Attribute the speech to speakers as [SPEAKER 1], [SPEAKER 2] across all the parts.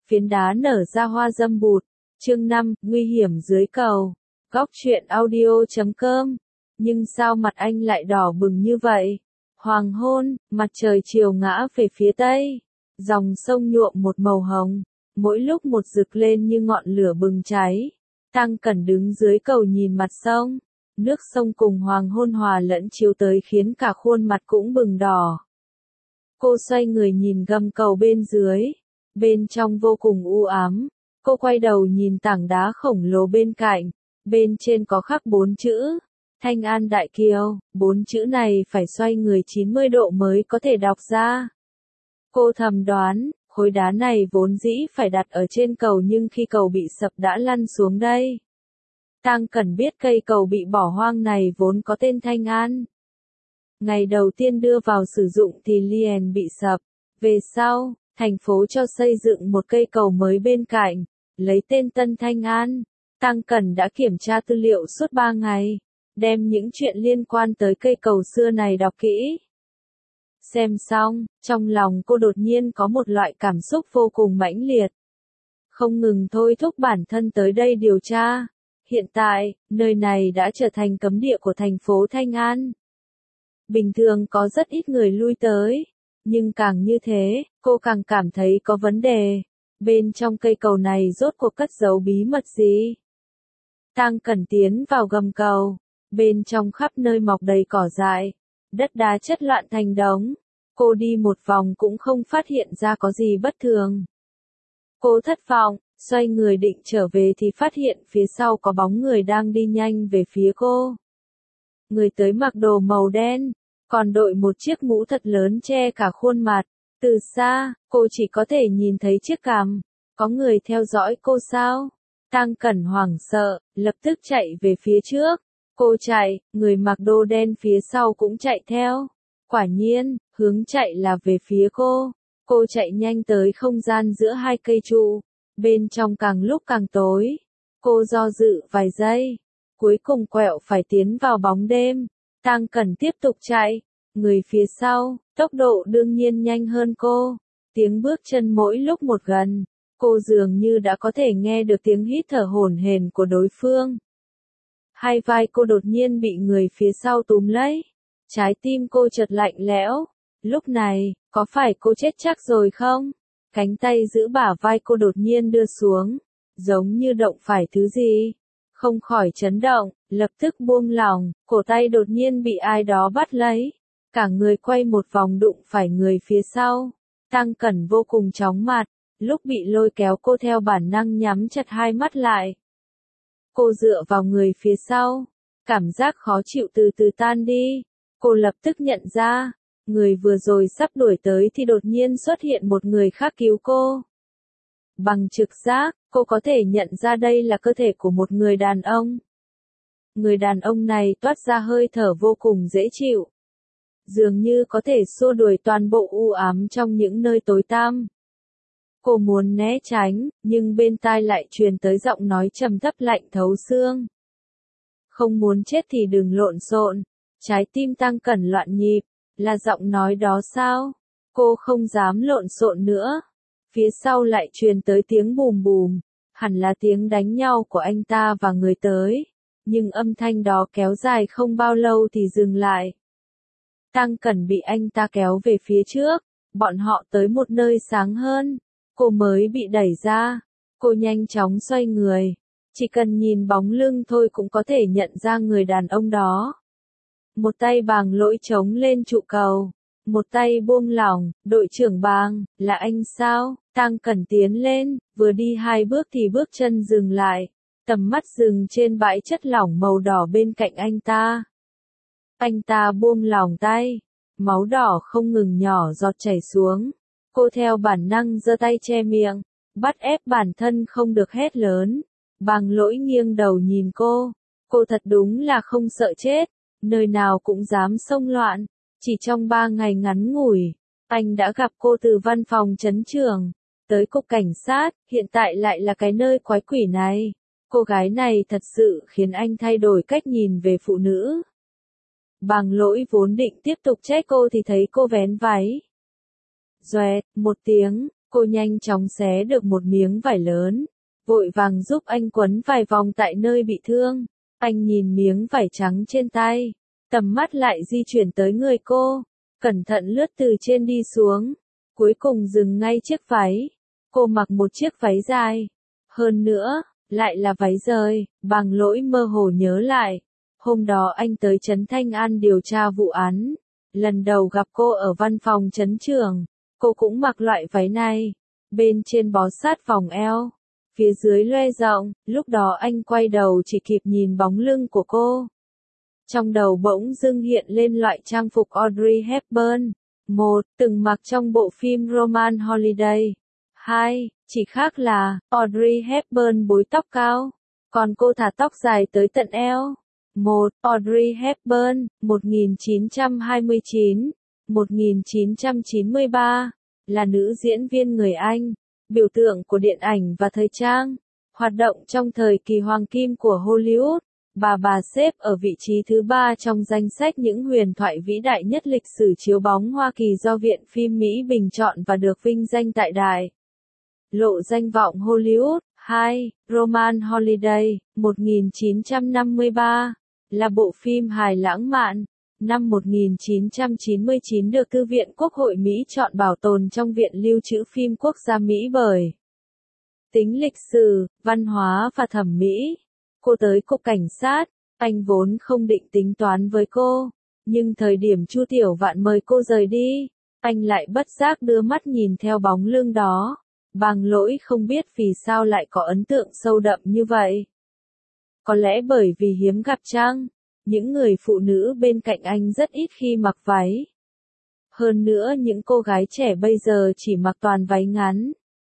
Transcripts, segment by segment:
[SPEAKER 1] phiến đá nở ra hoa dâm bụt. Chương 5, nguy hiểm dưới cầu. Góc truyện audio.com. Nhưng sao mặt anh lại đỏ bừng như vậy? Hoàng hôn, mặt trời chiều ngã về phía tây. Dòng sông nhuộm một màu hồng, mỗi lúc một rực lên như ngọn lửa bừng cháy. Tăng Cẩn đứng dưới cầu nhìn mặt sông. Nước sông cùng hoàng hôn hòa lẫn chiếu tới khiến cả khuôn mặt cũng bừng đỏ. Cô xoay người nhìn gầm cầu bên dưới. Bên trong vô cùng u ám. Cô quay đầu nhìn tảng đá khổng lồ bên cạnh. Bên trên có khắc 4 chữ. Thanh An Đại Kiều. 4 chữ này phải xoay người 90 độ mới có thể đọc ra. Cô thầm đoán, khối đá này vốn dĩ phải đặt ở trên cầu nhưng khi cầu bị sập đã lăn xuống đây. Tăng Cẩn biết cây cầu bị bỏ hoang này vốn có tên Thanh An. Ngày đầu tiên đưa vào sử dụng thì liền bị sập. Về sau, thành phố cho xây dựng một cây cầu mới bên cạnh, lấy tên Tân Thanh An. Tăng Cẩn đã kiểm tra tư liệu suốt 3 ngày, đem những chuyện liên quan tới cây cầu xưa này đọc kỹ. Xem xong, trong lòng cô đột nhiên có một loại cảm xúc vô cùng mãnh liệt. Không ngừng thôi thúc bản thân tới đây điều tra. Hiện tại, nơi này đã trở thành cấm địa của thành phố Thanh An. Bình thường có rất ít người lui tới, nhưng càng như thế, cô càng cảm thấy có vấn đề. Bên trong cây cầu này rốt cuộc cất giấu bí mật gì? Tăng Cẩn tiến vào gầm cầu, bên trong khắp nơi mọc đầy cỏ dại, đất đá chất loạn thành đống. Cô đi một vòng cũng không phát hiện ra có gì bất thường. Cô thất vọng, xoay người định trở về thì phát hiện phía sau có bóng người đang đi nhanh về phía cô. Người tới mặc đồ màu đen, còn đội một chiếc mũ thật lớn che cả khuôn mặt. Từ xa, cô chỉ có thể nhìn thấy chiếc cằm. Có người theo dõi cô sao? Tăng Cẩn hoảng sợ, lập tức chạy về phía trước. Cô chạy, người mặc đồ đen phía sau cũng chạy theo. Quả nhiên, hướng chạy là về phía cô. Cô chạy nhanh tới không gian giữa hai cây trụ. Bên trong càng lúc càng tối. Cô do dự vài giây. Cuối cùng quẹo phải tiến vào bóng đêm. Tăng Cẩn tiếp tục chạy. Người phía sau, tốc độ đương nhiên nhanh hơn cô. Tiếng bước chân mỗi lúc một gần. Cô dường như đã có thể nghe được tiếng hít thở hổn hển của đối phương. Hai vai cô đột nhiên bị người phía sau túm lấy. Trái tim cô chợt lạnh lẽo. Lúc này, có phải cô chết chắc rồi không? Cánh tay giữ bả vai cô đột nhiên đưa xuống. Giống như động phải thứ gì. Không khỏi chấn động, lập tức buông lỏng, cổ tay đột nhiên bị ai đó bắt lấy. Cả người quay một vòng đụng phải người phía sau. Tăng Cẩn vô cùng chóng mặt. Lúc bị lôi kéo cô theo bản năng nhắm chặt hai mắt lại. Cô dựa vào người phía sau. Cảm giác khó chịu từ từ tan đi. Cô lập tức nhận ra, người vừa rồi sắp đuổi tới thì đột nhiên xuất hiện một người khác cứu cô. Bằng trực giác, cô có thể nhận ra đây là cơ thể của một người đàn ông. Người đàn ông này toát ra hơi thở vô cùng dễ chịu. Dường như có thể xua đuổi toàn bộ u ám trong những nơi tối tăm. Cô muốn né tránh, nhưng bên tai lại truyền tới giọng nói trầm thấp lạnh thấu xương. Không muốn chết thì đừng lộn xộn. Trái tim Tăng Cẩn loạn nhịp. Là giọng nói đó sao? Cô không dám lộn xộn nữa. Phía sau lại truyền tới tiếng bùm bùm. Hẳn là tiếng đánh nhau của anh ta và người tới. Nhưng âm thanh đó kéo dài không bao lâu thì dừng lại. Tăng Cẩn bị anh ta kéo về phía trước. Bọn họ tới một nơi sáng hơn. Cô mới bị đẩy ra. Cô nhanh chóng xoay người. Chỉ cần nhìn bóng lưng thôi cũng có thể nhận ra người đàn ông đó. Một tay Bàng Lỗi chống lên trụ cầu. Một tay buông lỏng. Đội trưởng Bàng, là anh sao? Tăng Cẩn tiến lên. Vừa đi 2 bước thì bước chân dừng lại. Tầm mắt dừng trên bãi chất lỏng màu đỏ bên cạnh anh ta. Anh ta buông lỏng tay. Máu đỏ không ngừng nhỏ giọt chảy xuống. Cô theo bản năng giơ tay che miệng. Bắt ép bản thân không được hét lớn. Bàng Lỗi nghiêng đầu nhìn cô. Cô thật đúng là không sợ chết. Nơi nào cũng dám xông loạn. Chỉ trong 3 ngày ngắn ngủi, anh đã gặp cô từ văn phòng trấn trưởng, tới cục cảnh sát, hiện tại lại là cái nơi quái quỷ này. Cô gái này thật sự khiến anh thay đổi cách nhìn về phụ nữ. Bàng Lỗi vốn định tiếp tục trách cô thì thấy cô vén váy. Doẹt, một tiếng, Cô nhanh chóng xé được một miếng vải lớn, vội vàng giúp anh quấn vài vòng tại nơi bị thương. Anh nhìn miếng vải trắng trên tay, tầm mắt lại di chuyển tới người cô, cẩn thận lướt từ trên đi xuống, cuối cùng dừng ngay chiếc váy. Cô mặc một chiếc váy dài, hơn nữa, lại là váy rời. Bàng Lỗi mơ hồ nhớ lại, hôm đó anh tới trấn Thanh An điều tra vụ án, lần đầu gặp cô ở văn phòng trấn trưởng, cô cũng mặc loại váy này, bên trên bó sát vòng eo, phía dưới loe rộng. Lúc đó anh quay đầu chỉ kịp nhìn bóng lưng của cô. Trong đầu bỗng dưng hiện lên loại trang phục Audrey Hepburn. 1. Từng mặc trong bộ phim Roman Holiday. 2. Chỉ khác là, Audrey Hepburn búi tóc cao, còn cô thả tóc dài tới tận eo. 1. Audrey Hepburn, 1929-1993, là nữ diễn viên người Anh, biểu tượng của điện ảnh và thời trang, hoạt động trong thời kỳ hoàng kim của Hollywood. Bà xếp ở vị trí thứ 3 trong danh sách những huyền thoại vĩ đại nhất lịch sử chiếu bóng Hoa Kỳ do Viện Phim Mỹ bình chọn và được vinh danh tại đài lộ danh vọng Hollywood. 2. Roman Holiday, 1953, là bộ phim hài lãng mạn, năm 1999 được Thư viện Quốc hội Mỹ chọn bảo tồn trong Viện Lưu trữ Phim Quốc gia Mỹ bởi tính lịch sử, văn hóa và thẩm mỹ. Cô tới cục cảnh sát, anh vốn không định tính toán với cô, nhưng thời điểm Chu Tiểu Vạn mời cô rời đi, anh lại bất giác đưa mắt nhìn theo bóng lưng đó. Bàng Lỗi không biết vì sao lại có ấn tượng sâu đậm như vậy. Có lẽ bởi vì hiếm gặp chăng, những người phụ nữ bên cạnh anh rất ít khi mặc váy. Hơn nữa những cô gái trẻ bây giờ chỉ mặc toàn váy ngắn.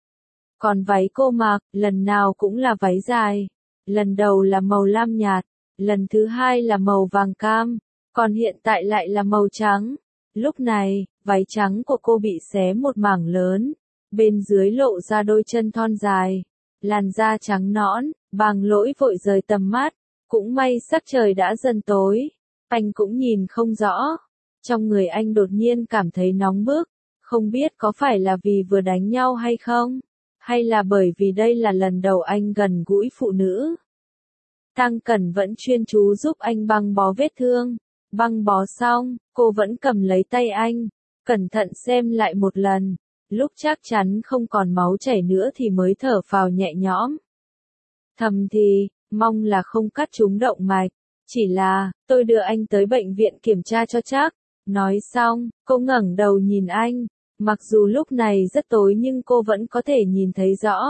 [SPEAKER 1] Còn váy cô mặc, lần nào cũng là váy dài. Lần đầu là màu lam nhạt, lần thứ hai là màu vàng cam, còn hiện tại lại là màu trắng. Lúc này, váy trắng của cô bị xé một mảng lớn, bên dưới lộ ra đôi chân thon dài, làn da trắng nõn. Bàng Lỗi vội rời tầm mắt, cũng may sắc trời đã dần tối, anh cũng nhìn không rõ. Trong người anh đột nhiên cảm thấy nóng bức, không biết có phải là vì vừa đánh nhau hay không, hay là bởi vì đây là lần đầu anh gần gũi phụ nữ. Tăng Cẩn vẫn chuyên chú giúp anh băng bó vết thương. Băng bó xong, cô vẫn cầm lấy tay anh, cẩn thận xem lại một lần. Lúc chắc chắn không còn máu chảy nữa thì mới thở phào nhẹ nhõm. Thầm thì, mong là không cắt trúng động mạch. Chỉ là, tôi đưa anh tới bệnh viện kiểm tra cho chắc. Nói xong, cô ngẩng đầu nhìn anh. Mặc dù lúc này rất tối nhưng cô vẫn có thể nhìn thấy rõ.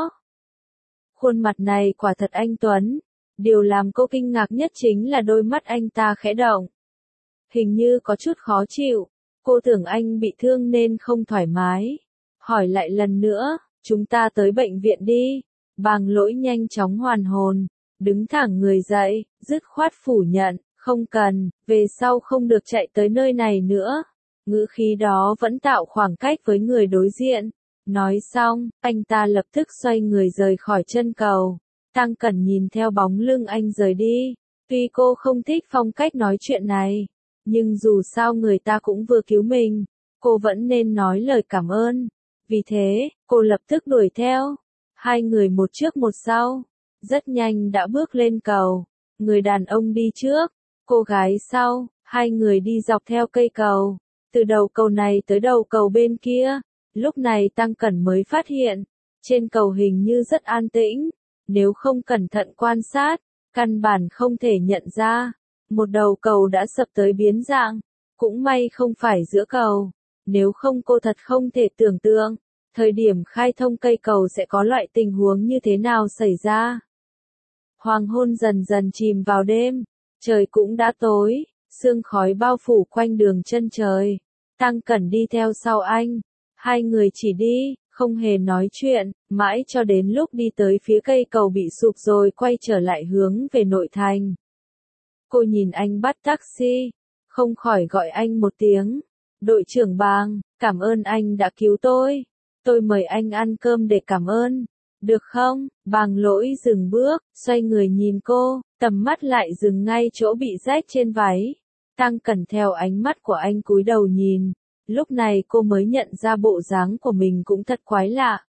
[SPEAKER 1] Khuôn mặt này quả thật anh tuấn. Điều làm cô kinh ngạc nhất chính là đôi mắt anh ta khẽ động. Hình như có chút khó chịu. Cô tưởng anh bị thương nên không thoải mái. Hỏi lại lần nữa, chúng ta tới bệnh viện đi. Bàng Lỗi nhanh chóng hoàn hồn, đứng thẳng người dậy, dứt khoát phủ nhận, không cần, về sau không được chạy tới nơi này nữa. Ngữ khí đó vẫn tạo khoảng cách với người đối diện. Nói xong, anh ta lập tức xoay người rời khỏi chân cầu. Tăng Cẩn nhìn theo bóng lưng anh rời đi. Tuy cô không thích phong cách nói chuyện này, nhưng dù sao người ta cũng vừa cứu mình, cô vẫn nên nói lời cảm ơn. Vì thế, cô lập tức đuổi theo. Hai người một trước một sau, rất nhanh đã bước lên cầu. Người đàn ông đi trước, cô gái sau, hai người đi dọc theo cây cầu. Từ đầu cầu này tới đầu cầu bên kia. Lúc này Tăng Cẩn mới phát hiện, trên cầu hình như rất an tĩnh. Nếu không cẩn thận quan sát, căn bản không thể nhận ra. Một đầu cầu đã sập tới biến dạng. Cũng may không phải giữa cầu. Nếu không cô thật không thể tưởng tượng, thời điểm khai thông cây cầu sẽ có loại tình huống như thế nào xảy ra. Hoàng hôn dần dần chìm vào đêm, trời cũng đã tối, sương khói bao phủ quanh đường chân trời. Tăng Cẩn đi theo sau anh, hai người chỉ đi, không hề nói chuyện, mãi cho đến lúc đi tới phía cây cầu bị sụp rồi quay trở lại hướng về nội thành. Cô nhìn anh bắt taxi, không khỏi gọi anh một tiếng. Đội trưởng Bàng, cảm ơn anh đã cứu tôi. Tôi mời anh ăn cơm để cảm ơn. Được không? Bàng Lỗi dừng bước, xoay người nhìn cô, tầm mắt lại dừng ngay chỗ bị rách trên váy. Tăng Cẩn theo ánh mắt của anh cúi đầu nhìn. Lúc này cô mới nhận ra bộ dáng của mình cũng thật quái lạ.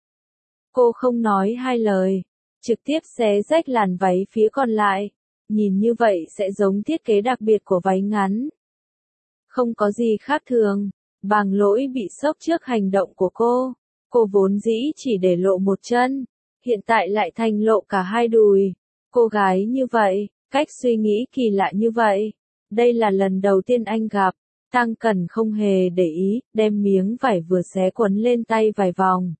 [SPEAKER 1] Cô không nói hai lời, trực tiếp xé rách làn váy phía còn lại. Nhìn như vậy sẽ giống thiết kế đặc biệt của váy ngắn. Không có gì khác thường, Bàng Lỗi bị sốc trước hành động của cô. Cô vốn dĩ chỉ để lộ một chân, hiện tại lại thành lộ cả hai đùi. Cô gái như vậy, cách suy nghĩ kỳ lạ như vậy. Đây là lần đầu tiên anh gặp. Tăng Cẩn không hề để ý, đem miếng vải vừa xé quấn lên tay vài vòng.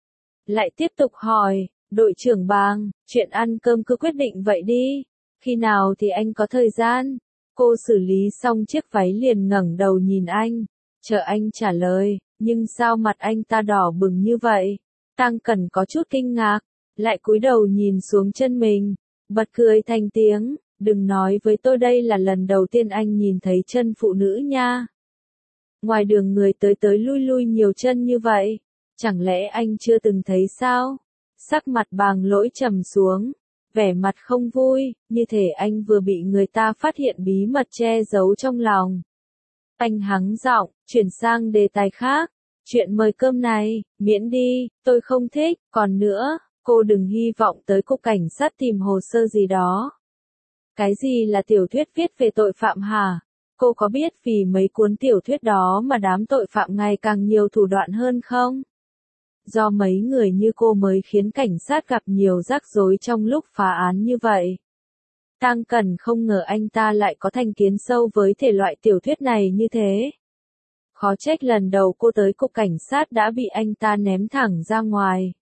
[SPEAKER 1] Lại tiếp tục hỏi, đội trưởng Bàng, chuyện ăn cơm cứ quyết định vậy đi. Khi nào thì anh có thời gian? Cô xử lý xong chiếc váy liền ngẩng đầu nhìn anh, chờ anh trả lời, nhưng sao mặt anh ta đỏ bừng như vậy? Tăng Cẩn có chút kinh ngạc, lại cúi đầu nhìn xuống chân mình, bật cười thành tiếng, đừng nói với tôi đây là lần đầu tiên anh nhìn thấy chân phụ nữ nha. Ngoài đường người tới tới lui lui nhiều chân như vậy, chẳng lẽ anh chưa từng thấy sao? Sắc mặt Bàng Lỗi trầm xuống, vẻ mặt không vui, như thể anh vừa bị người ta phát hiện bí mật che giấu trong lòng. Anh hắng giọng, chuyển sang đề tài khác, chuyện mời cơm này, miễn đi, tôi không thích, còn nữa, cô đừng hy vọng tới cục cảnh sát tìm hồ sơ gì đó. Cái gì là tiểu thuyết viết về tội phạm hả? Cô có biết vì mấy cuốn tiểu thuyết đó mà đám tội phạm ngày càng nhiều thủ đoạn hơn không? Do mấy người như cô mới khiến cảnh sát gặp nhiều rắc rối trong lúc phá án như vậy. Tăng Cẩn không ngờ anh ta lại có thành kiến sâu với thể loại tiểu thuyết này như thế. Khó trách lần đầu cô tới cục cảnh sát đã bị anh ta ném thẳng ra ngoài.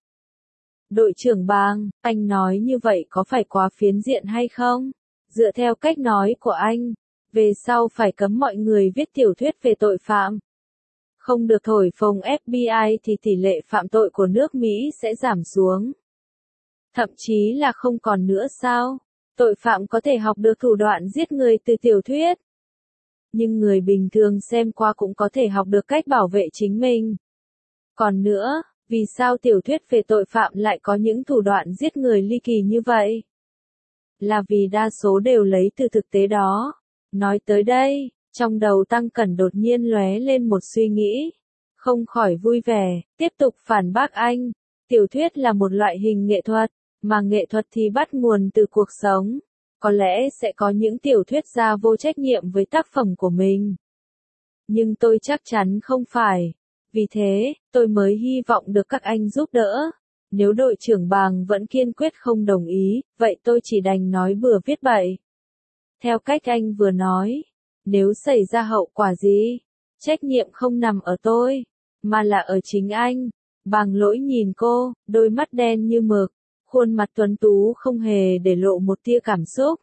[SPEAKER 1] Đội trưởng Bàng, anh nói như vậy có phải quá phiến diện hay không? Dựa theo cách nói của anh, về sau phải cấm mọi người viết tiểu thuyết về tội phạm. Không được thổi phồng FBI thì tỷ lệ phạm tội của nước Mỹ sẽ giảm xuống. Thậm chí là không còn nữa sao? Tội phạm có thể học được thủ đoạn giết người từ tiểu thuyết. Nhưng người bình thường xem qua cũng có thể học được cách bảo vệ chính mình. Còn nữa, vì sao tiểu thuyết về tội phạm lại có những thủ đoạn giết người ly kỳ như vậy? Là vì đa số đều lấy từ thực tế đó. Nói tới đây, trong đầu Tăng Cẩn đột nhiên lóe lên một suy nghĩ. Không khỏi vui vẻ, tiếp tục phản bác anh. Tiểu thuyết là một loại hình nghệ thuật, mà nghệ thuật thì bắt nguồn từ cuộc sống. Có lẽ sẽ có những tiểu thuyết gia vô trách nhiệm với tác phẩm của mình. Nhưng tôi chắc chắn không phải. Vì thế, tôi mới hy vọng được các anh giúp đỡ. Nếu đội trưởng Bàng vẫn kiên quyết không đồng ý, vậy tôi chỉ đành nói bừa viết bậy. Theo cách anh vừa nói, nếu xảy ra hậu quả gì, trách nhiệm không nằm ở tôi, mà là ở chính anh. Bàng Lỗi nhìn cô, đôi mắt đen như mực, khuôn mặt tuấn tú không hề để lộ một tia cảm xúc.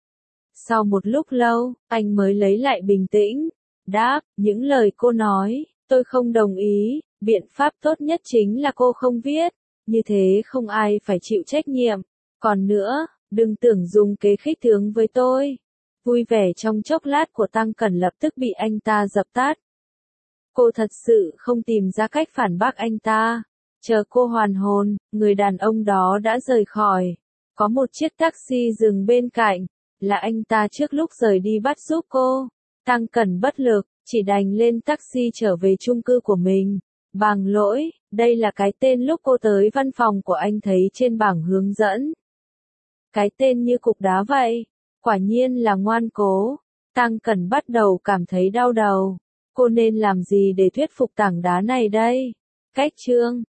[SPEAKER 1] Sau một lúc lâu, anh mới lấy lại bình tĩnh, đáp, những lời cô nói, tôi không đồng ý, biện pháp tốt nhất chính là cô không viết, như thế không ai phải chịu trách nhiệm. Còn nữa, đừng tưởng dùng kế khích tướng với tôi. Vui vẻ trong chốc lát của Tăng Cẩn lập tức bị anh ta dập tắt. Cô thật sự không tìm ra cách phản bác anh ta. Chờ cô hoàn hồn, người đàn ông đó đã rời khỏi. Có một chiếc taxi dừng bên cạnh, là anh ta trước lúc rời đi bắt giúp cô. Tăng Cẩn bất lực, chỉ đành lên taxi trở về chung cư của mình. Bàng Lỗi, đây là cái tên lúc cô tới văn phòng của anh thấy trên bảng hướng dẫn. Cái tên như cục đá vậy. Quả nhiên là ngoan cố. Tăng Cẩn bắt đầu cảm thấy đau đầu. Cô nên làm gì để thuyết phục tảng đá này đây? Cách chương